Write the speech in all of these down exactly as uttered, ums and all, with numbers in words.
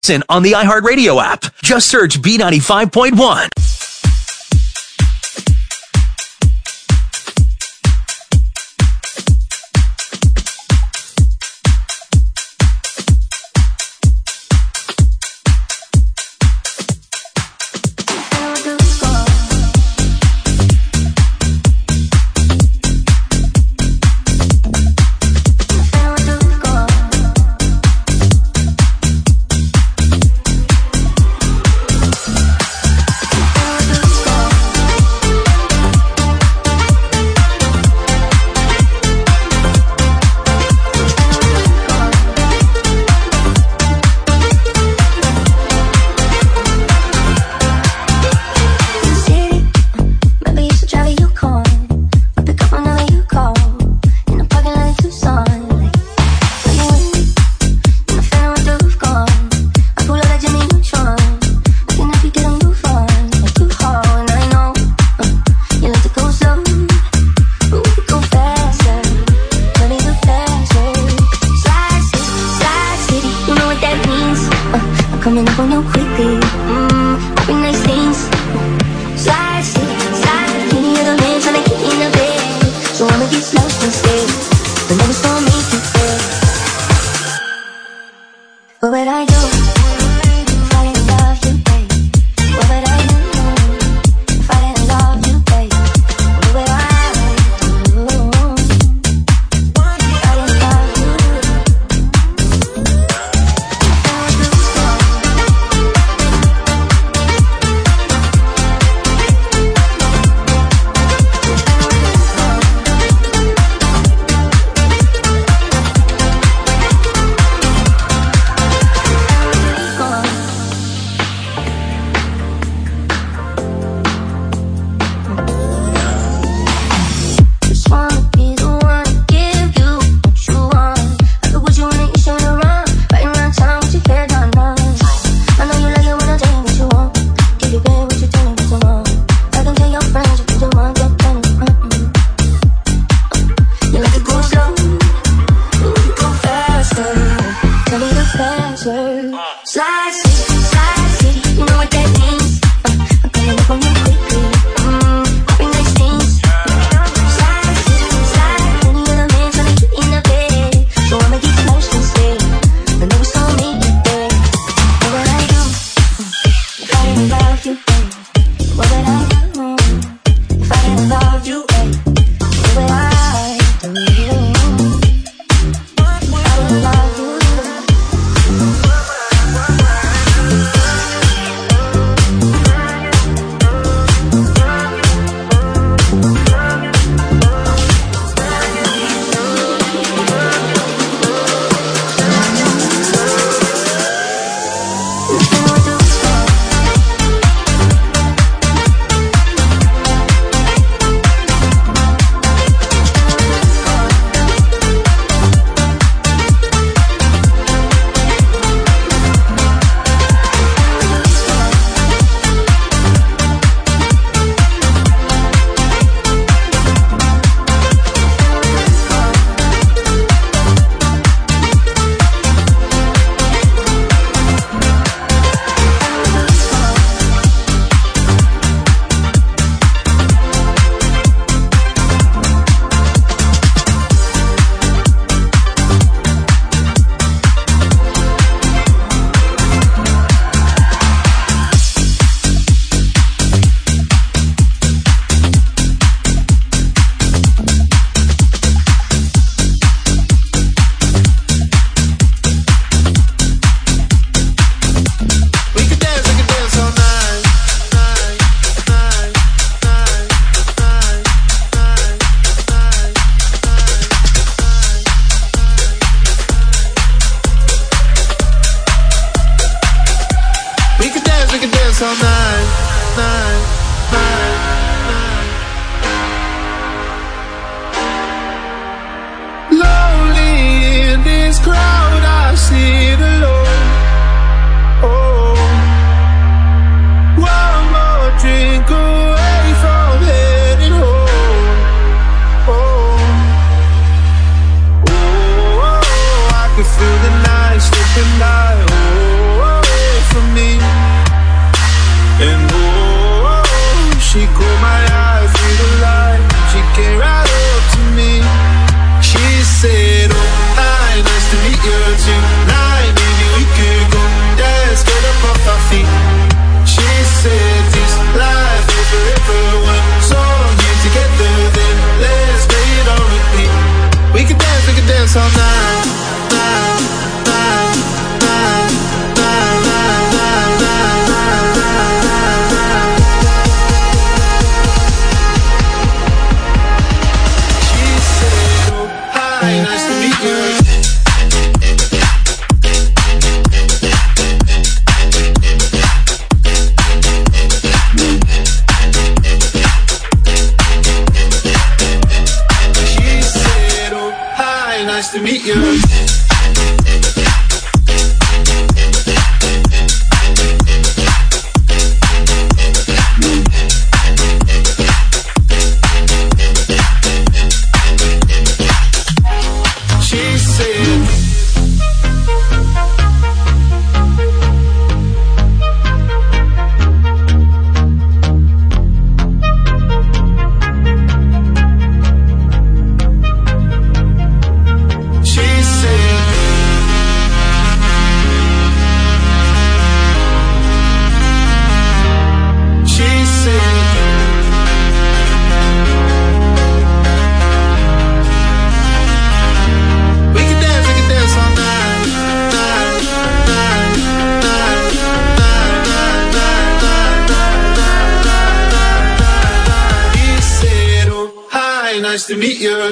Listen on the iHeartRadio app. Just search B ninety-five point one. through the night, slipping by. Oh, oh, nice to meet you.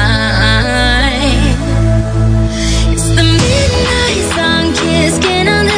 It's the midnight sun kissing on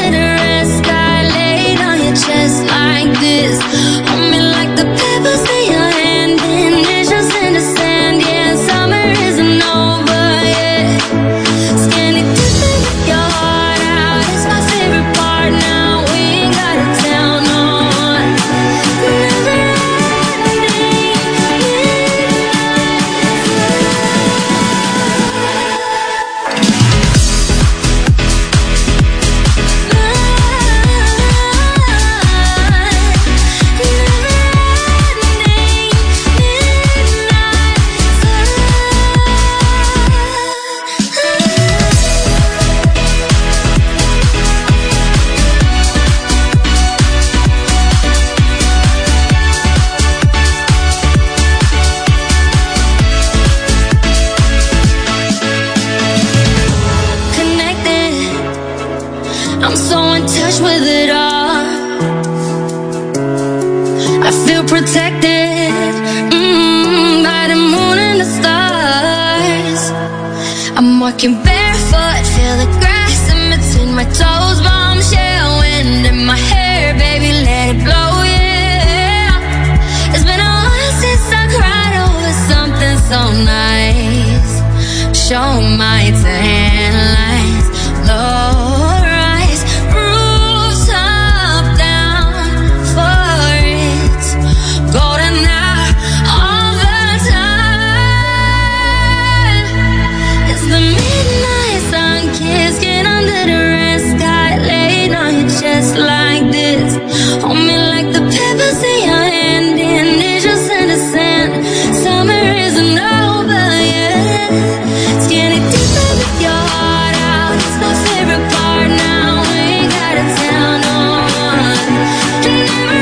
feel protected mm, by the moon and the stars. I'm walking barefoot, feel the grass in between my toes. Bombshell wind in my hair, baby, let it blow, yeah. It's been a while since I cried over something so nice. Show my tan lines, low rise, roofs up, down for it. Golden hour all the time. It's the midnight sun kiss, get under the red sky, laying on your chest like this. Hold me like the pebbles in your hand, and it's just in the sand. Summer isn't over yet. It's getting deeper with your heart out. It's my favorite part now. We ain't gotta tell no one. And never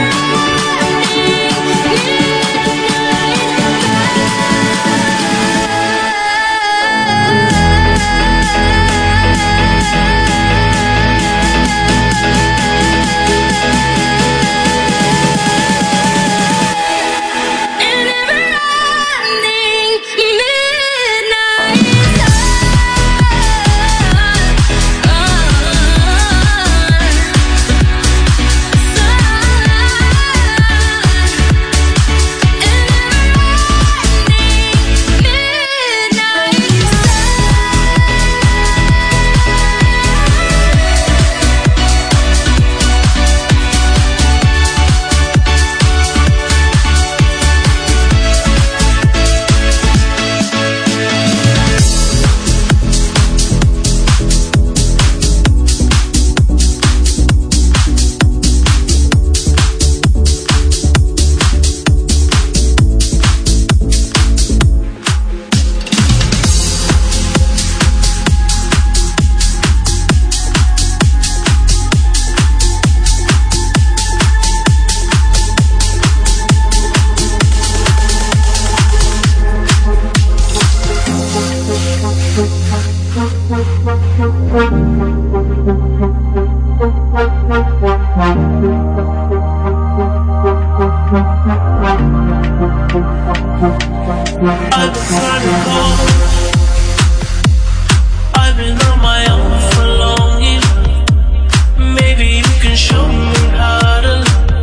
I've been on my own for long, yeah. Maybe you can show me how to.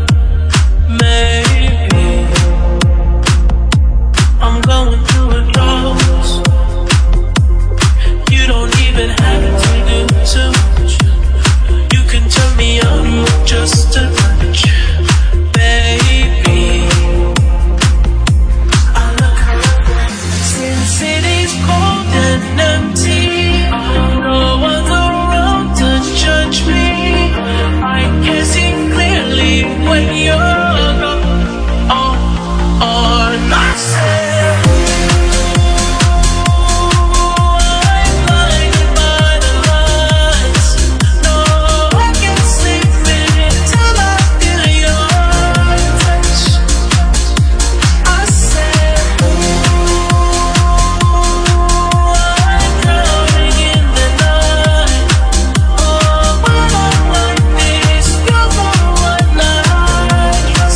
Maybe I'm going through a drought. You don't even have to do too much. You can turn me on with just a touch, baby. I look around since it is cold and empty. No one's around to judge me. I can see clearly when you're gone. Oh, oh, not sad. I'm blinded by the lights. No, I can't sleep until I feel your touch. I said, I'm drowning in the night. Oh, when I'm like this, you're the one I kiss.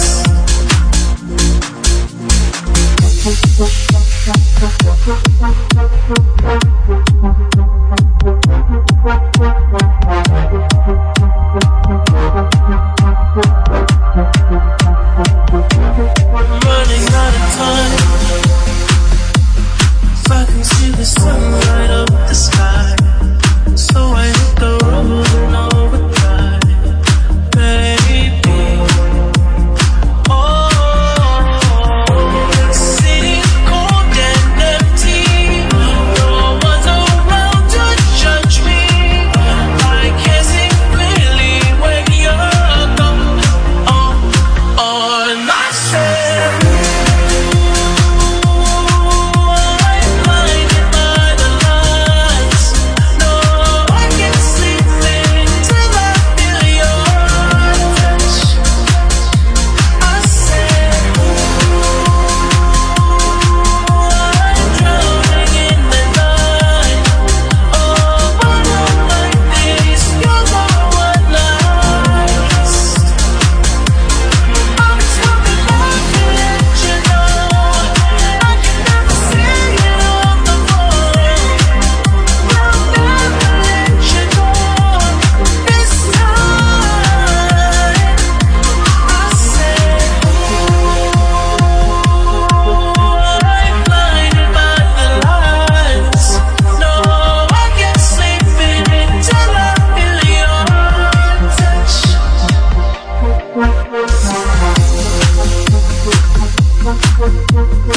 I'm running out of time, so I can see the sun light up the sky. So I hit the road and overdrive, baby. Oh, the city's cold and empty. No one's around to judge me. I can see clearly when you're gone. Oh, oh, and I said, I'm blinded by the lights. We'll be right back.